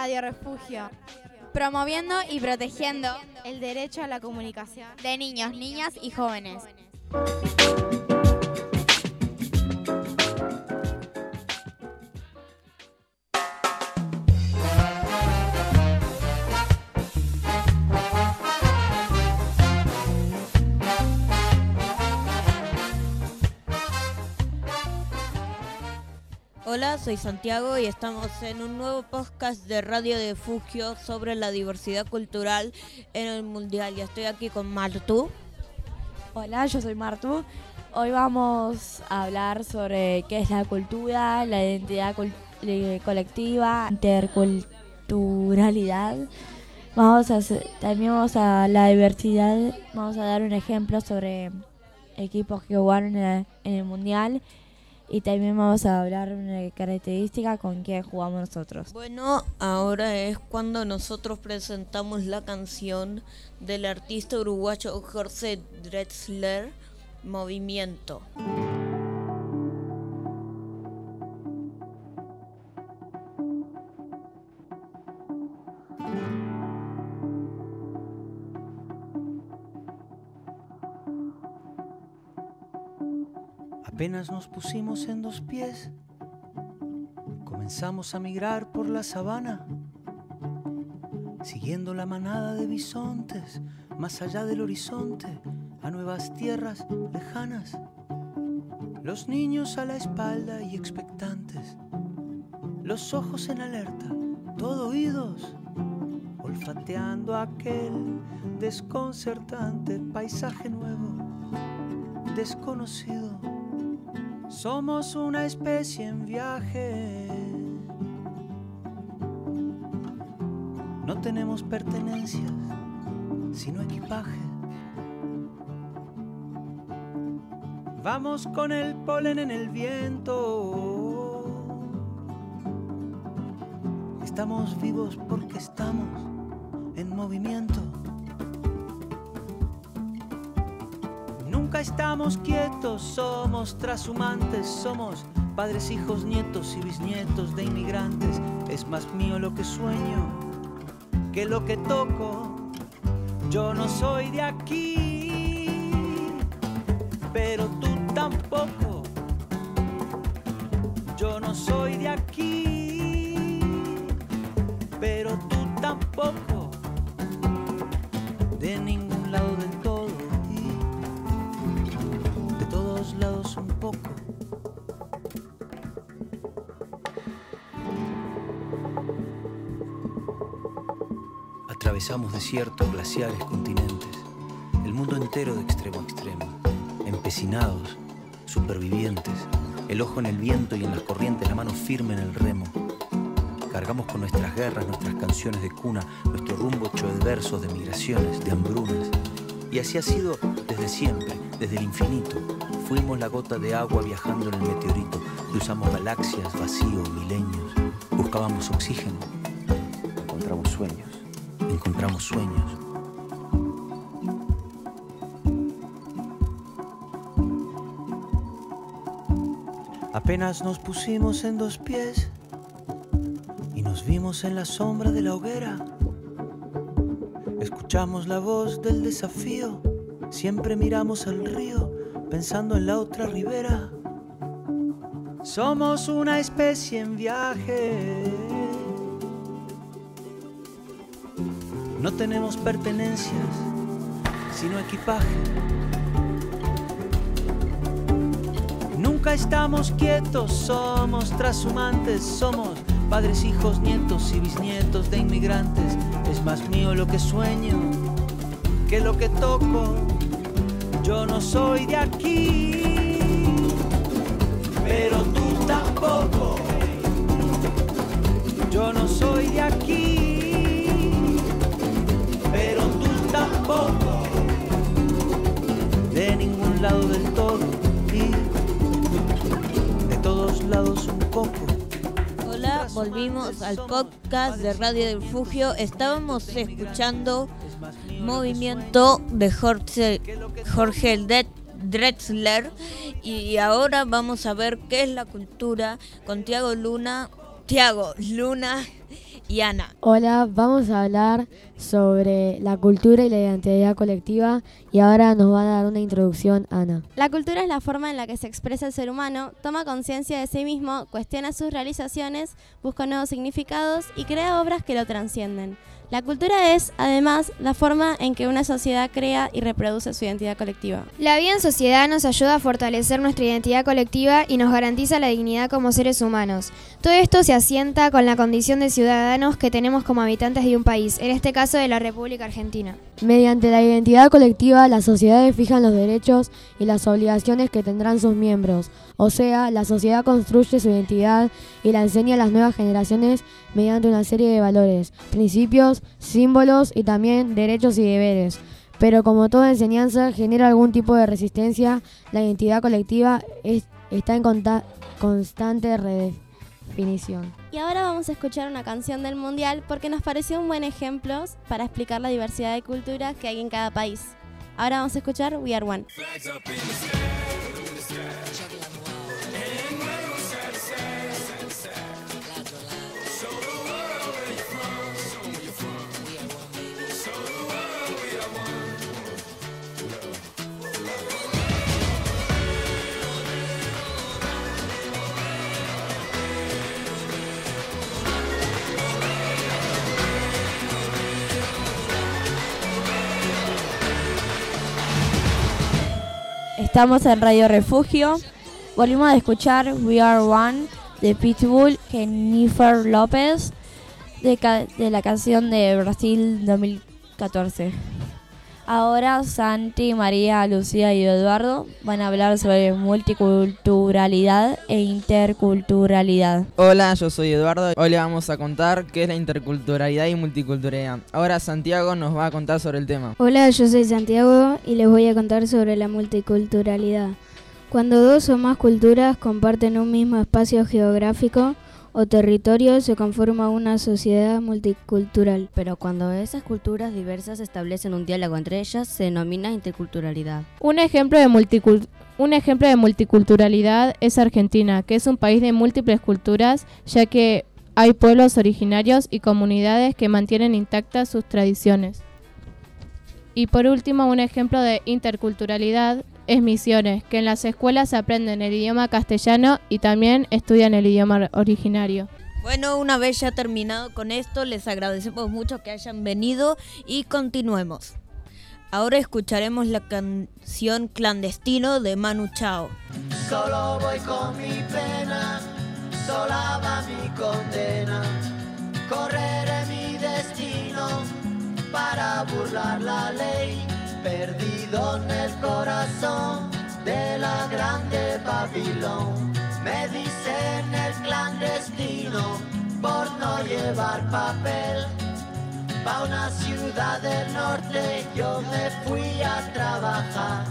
Radio Refugio, promoviendo y protegiendo el derecho a la comunicación de niños, niñas y jóvenes. Hola, soy Santiago y estamos en un nuevo podcast de Radio Refugio sobre la diversidad cultural en el Mundial. Y estoy aquí con Martu. Hola, yo soy Martu. Hoy vamos a hablar sobre qué es la cultura, la identidad colectiva, interculturalidad. También vamos a la diversidad. Vamos a dar un ejemplo sobre equipos que jugaron en el Mundial. Y también vamos a hablar de una característica con que jugamos nosotros. Bueno, ahora es cuando nosotros presentamos la canción del artista uruguayo Jorge Drexler, Movimiento. Apenas nos pusimos en dos pies, comenzamos a migrar por la sabana, siguiendo la manada de bisontes, más allá del horizonte, a nuevas tierras lejanas. Los niños a la espalda y expectantes, los ojos en alerta, todo oídos, olfateando aquel desconcertante paisaje nuevo, desconocido. Somos una especie en viaje. No tenemos pertenencias, sino equipaje. Vamos con el polen en el viento. Estamos vivos porque estamos en movimiento. Nunca estamos quietos, somos trashumantes, somos padres, hijos, nietos y bisnietos de inmigrantes. Es más mío lo que sueño que lo que toco. Yo no soy de aquí, pero tú tampoco. Yo no soy de aquí, pero tú tampoco. De ningún lado del todo. Lados un poco. Atravesamos desiertos, glaciares, continentes, el mundo entero de extremo a extremo, empecinados, supervivientes, el ojo en el viento y en las corrientes, la mano firme en el remo. Cargamos con nuestras guerras, nuestras canciones de cuna, nuestro rumbo hecho de versos, de migraciones, de hambrunas. Y así ha sido desde siempre, desde el infinito. Fuimos la gota de agua viajando en el meteorito. Cruzamos galaxias, vacíos, milenios. Buscábamos oxígeno. Encontramos sueños. Encontramos sueños. Apenas nos pusimos en dos pies y nos vimos en la sombra de la hoguera. Escuchamos la voz del desafío. Siempre miramos al río, pensando en la otra ribera. Somos una especie en viaje. No tenemos pertenencias, sino equipaje. Nunca estamos quietos, somos trashumantes, somos padres, hijos, nietos y bisnietos de inmigrantes. Es más mío lo que sueño que lo que toco. Yo no soy de aquí, pero tú tampoco. Yo no soy de aquí, pero tú tampoco. De ningún lado del todo y de todos lados un poco. Hola, volvimos al podcast de Radio Refugio. Estábamos escuchando Movimiento de Jorge Drexler y ahora vamos a ver qué es la cultura con Tiago Luna, Santiago, Luna y Ana. Hola, vamos a hablar sobre la cultura y la identidad colectiva y ahora nos va a dar una introducción Ana. La cultura es la forma en la que se expresa el ser humano, toma conciencia de sí mismo, cuestiona sus realizaciones, busca nuevos significados y crea obras que lo trascienden. La cultura es, además, la forma en que una sociedad crea y reproduce su identidad colectiva. La vida en sociedad nos ayuda a fortalecer nuestra identidad colectiva y nos garantiza la dignidad como seres humanos. Todo esto se asienta con la condición de ciudadanos que tenemos como habitantes de un país, en este caso de la República Argentina. Mediante la identidad colectiva, las sociedades fijan los derechos y las obligaciones que tendrán sus miembros. O sea, la sociedad construye su identidad y la enseña a las nuevas generaciones mediante una serie de valores, principios, símbolos y también derechos y deberes. Pero como toda enseñanza genera algún tipo de resistencia, la identidad colectiva está en constante redefinición. Y ahora vamos a escuchar una canción del Mundial porque nos pareció un buen ejemplo para explicar la diversidad de culturas que hay en cada país. Ahora vamos a escuchar We Are One. Estamos en Radio Refugio. Volvimos a escuchar We Are One de Pitbull, Jennifer López, de la canción de Brasil 2014. Ahora Santi, María, Lucía y Eduardo van a hablar sobre multiculturalidad e interculturalidad. Hola, yo soy Eduardo. Hoy le vamos a contar qué es la interculturalidad y multiculturalidad. Ahora Santiago nos va a contar sobre el tema. Hola, yo soy Santiago y les voy a contar sobre la multiculturalidad. Cuando dos o más culturas comparten un mismo espacio geográfico o territorio, se conforma una sociedad multicultural. Pero cuando esas culturas diversas establecen un diálogo entre ellas, se denomina interculturalidad. Un ejemplo de multiculturalidad es Argentina, que es un país de múltiples culturas, ya que hay pueblos originarios y comunidades que mantienen intactas sus tradiciones. Y por último, un ejemplo de interculturalidad es Misiones, que en las escuelas aprenden el idioma castellano y también estudian el idioma originario. Bueno, una vez ya terminado con esto, les agradecemos mucho que hayan venido y continuemos. Ahora escucharemos la canción Clandestino de Manu Chao. Solo voy con mi pena, sola va mi condena, correré mi destino para burlar la ley. Perdido en el corazón de la grande Babilón, me dicen el clandestino por no llevar papel. Pa' una ciudad del norte yo me fui a trabajar,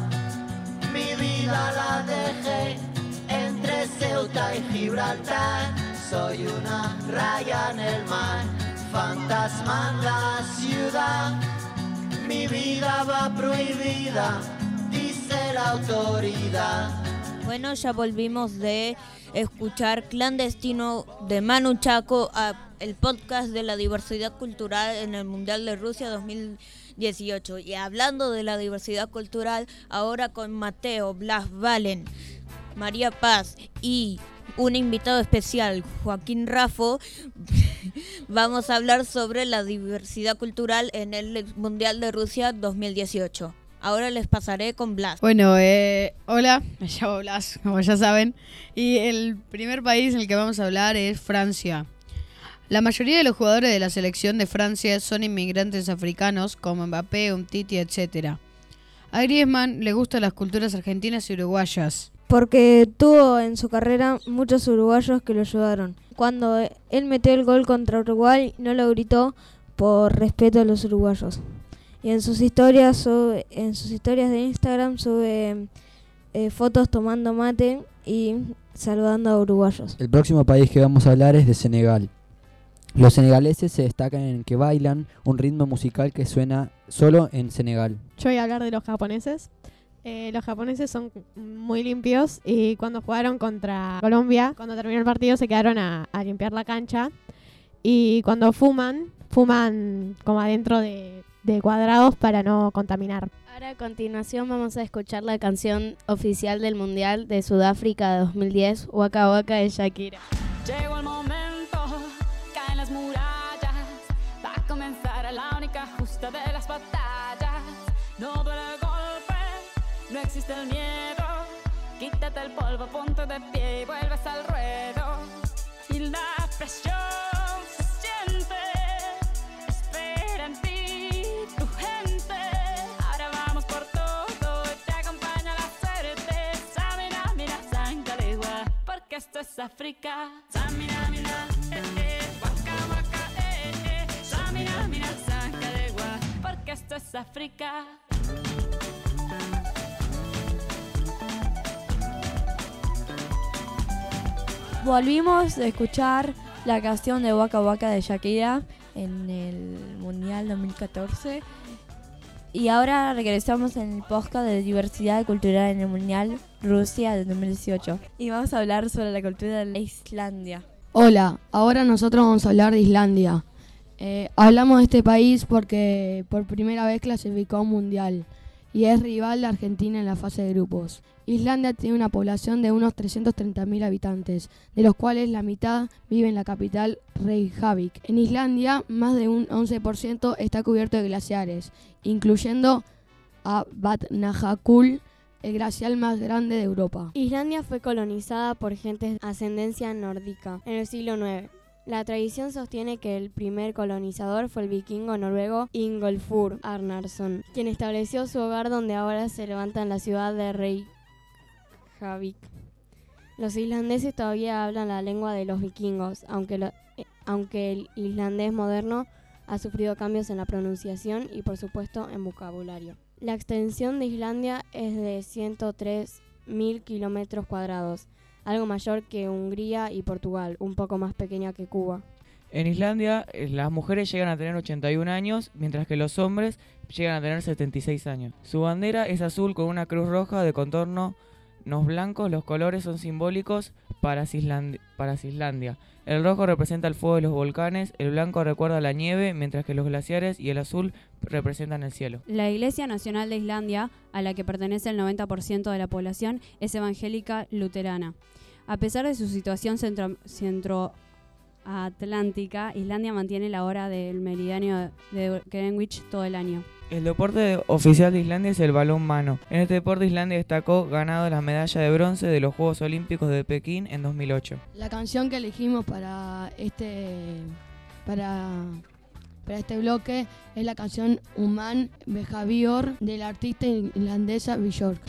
mi vida la dejé entre Ceuta y Gibraltar. Soy una raya en el mar, fantasma en la ciudad. Mi vida va prohibida, dice la autoridad. Bueno, ya volvimos de escuchar Clandestino de Manu Chao, el podcast de la diversidad cultural en el Mundial de Rusia 2018. Y hablando de la diversidad cultural, ahora con Mateo, Blas, Valen, María Paz y un invitado especial, Joaquín Raffo, vamos a hablar sobre la diversidad cultural en el Mundial de Rusia 2018. Ahora les pasaré con Blas. Bueno, hola, me llamo Blas, como ya saben, y el primer país en el que vamos a hablar es Francia. La mayoría de los jugadores de la selección de Francia son inmigrantes africanos, como Mbappé, Umtiti, etc. A Griezmann le gustan las culturas argentinas y uruguayas, porque tuvo en su carrera muchos uruguayos que lo ayudaron. Cuando él metió el gol contra Uruguay, no lo gritó por respeto a los uruguayos. Y en sus historias de Instagram sube fotos tomando mate y saludando a uruguayos. El próximo país que vamos a hablar es de Senegal. Los senegaleses se destacan en que bailan un ritmo musical que suena solo en Senegal. Yo voy a hablar de los japoneses. Los japoneses son muy limpios y cuando jugaron contra Colombia, cuando terminó el partido se quedaron a limpiar la cancha y cuando fuman como adentro de cuadrados para no contaminar. Ahora a continuación vamos a escuchar la canción oficial del Mundial de Sudáfrica de 2010, Waka Waka de Shakira. Llegó el momento, caen las murallas, va a comenzar la única justa de las batallas. No duele el golpe, no existe el miedo, quítate el polvo, ponte de pie y vuelves al ruedo. Y la presión se siente, espera en ti tu gente. Ahora vamos por todo, te acompaña la suerte. Samina, mira, Sankalegua, porque esto es África. Samina, mira, waka waka, Samina, mira, Sankalegua, porque esto es África. Volvimos a escuchar la canción de Waka Waka de Shakira en el Mundial 2014 y ahora regresamos en el podcast de diversidad cultural en el Mundial Rusia de 2018 y vamos a hablar sobre la cultura de Islandia. Hola, ahora nosotros vamos a hablar de Islandia. Hablamos de este país porque por primera vez clasificó a un mundial y es rival de Argentina en la fase de grupos. Islandia tiene una población de unos 330.000 habitantes, de los cuales la mitad vive en la capital Reykjavik. En Islandia, más de un 11% está cubierto de glaciares, incluyendo a Vatnajökull, el glaciar más grande de Europa. Islandia fue colonizada por gentes de ascendencia nórdica en el siglo IX. La tradición sostiene que el primer colonizador fue el vikingo noruego Ingolfur Arnarson, quien estableció su hogar donde ahora se levanta en la ciudad de Reykjavik. Los islandeses todavía hablan la lengua de los vikingos, aunque el islandés moderno ha sufrido cambios en la pronunciación y por supuesto en vocabulario. La extensión de Islandia es de 103.000 kilómetros cuadrados, algo mayor que Hungría y Portugal, un poco más pequeña que Cuba. En Islandia, las mujeres llegan a tener 81 años, mientras que los hombres llegan a tener 76 años. Su bandera es azul con una cruz roja de contornos blancos. Los colores son simbólicos para Islandia. El rojo representa el fuego de los volcanes, el blanco recuerda la nieve, mientras que los glaciares y el azul representan el cielo. La Iglesia Nacional de Islandia, a la que pertenece el 90% de la población, es evangélica luterana. A pesar de su situación centroatlántica, Islandia mantiene la hora del meridiano de Greenwich todo el año. El deporte oficial de Islandia es el balonmano. En este deporte Islandia destacó ganando la medalla de bronce de los Juegos Olímpicos de Pekín en 2008. La canción que elegimos para este bloque es la canción Human Behavior de la artista islandesa Björk.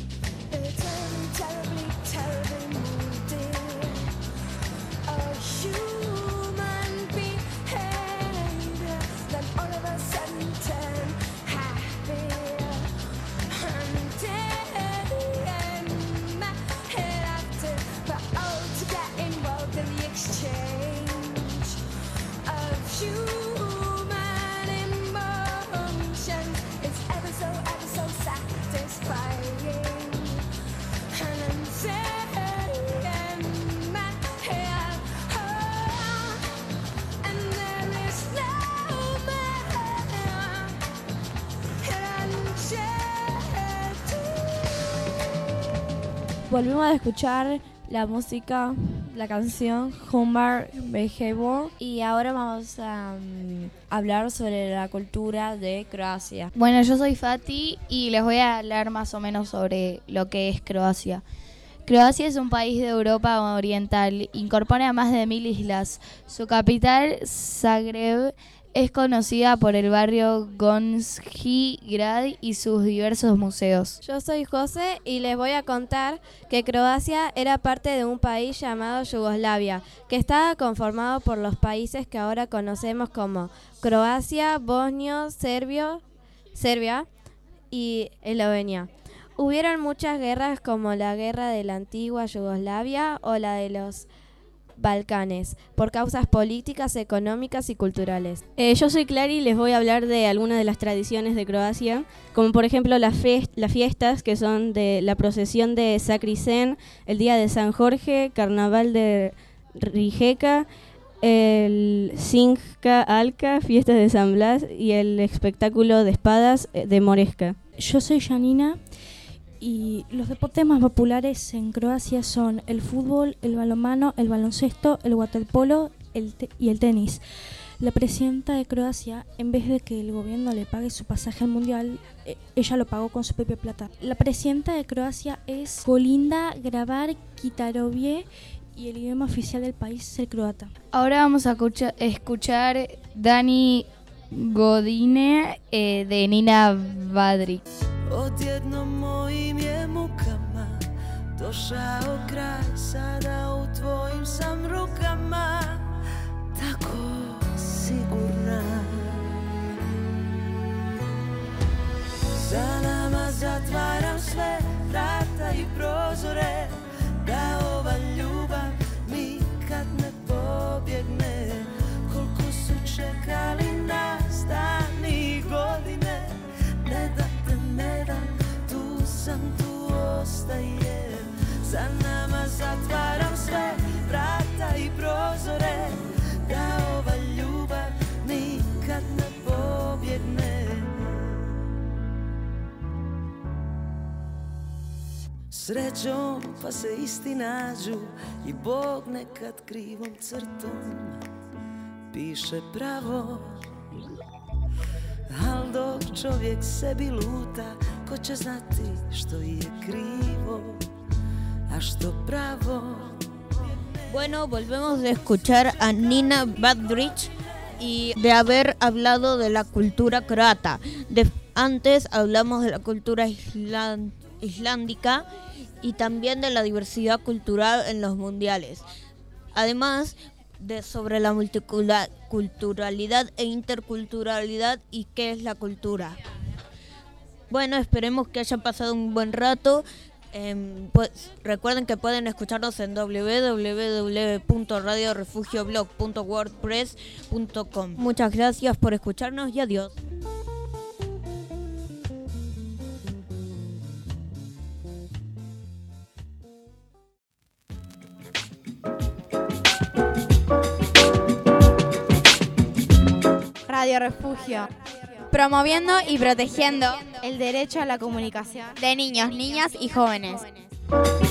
Volvimos a escuchar la música, la canción Human Behavior y ahora vamos a hablar sobre la cultura de Croacia. Bueno, yo soy Fati y les voy a hablar más o menos sobre lo que es Croacia. Croacia es un país de Europa Oriental, incorpora más de 1000 islas. Su capital, Zagreb, es conocida por el barrio Gornji Grad y sus diversos museos. Yo soy José y les voy a contar que Croacia era parte de un país llamado Yugoslavia, que estaba conformado por los países que ahora conocemos como Croacia, Bosnia, Serbia y Eslovenia. Hubieron muchas guerras como la guerra de la antigua Yugoslavia o la de los Balcanes, por causas políticas, económicas y culturales. Yo soy Clary y les voy a hablar de algunas de las tradiciones de Croacia, como por ejemplo las fiestas, que son de la procesión de Sakrisen, el Día de San Jorge, Carnaval de Rijeka, el Sinjka Alka, fiestas de San Blas y el espectáculo de espadas de Moresca. Yo soy Janina y los deportes más populares en Croacia son el fútbol, el balonmano, el baloncesto, el waterpolo y el tenis. La presidenta de Croacia, en vez de que el gobierno le pague su pasaje al mundial, ella lo pagó con su propia plata. La presidenta de Croacia es Kolinda Grabar-Kitarović y el idioma oficial del país es el croata. Ahora vamos a escuchar Dani Godine de Nina Badrić. Odjednom mojim je mukama došao kraj, sada u tvojim sam rukama, tako sigurna. Za nama zatvaram sve vrata i prozore, da ova ljubav nikad ne pobjegne. Koliko su čekali nas dani i godine, ne da te ne dam, tu sam, tu ostajem. Za nama zatvaram sve vrata i prozore, da ova ljubav nikad ne pobjegne. Srećom pa se isti nađu i Bog nekad krivom crtom piše pravo. Al dok čovjek sebi luta, ko će znati što je krivo, a što pravo. Bueno, volvemos de escuchar a Nina Badrić y de haber hablado de la cultura croata. Antes hablamos de la cultura islámica y también de la diversidad cultural en los mundiales. Además, sobre la multiculturalidad e interculturalidad y qué es la cultura. Bueno, esperemos que hayan pasado un buen rato. Pues recuerden que pueden escucharnos en www.radiorefugioblog.wordpress.com. Muchas gracias por escucharnos y adiós. Radio Refugio, promoviendo y protegiendo el derecho a la comunicación de niños, niñas y jóvenes.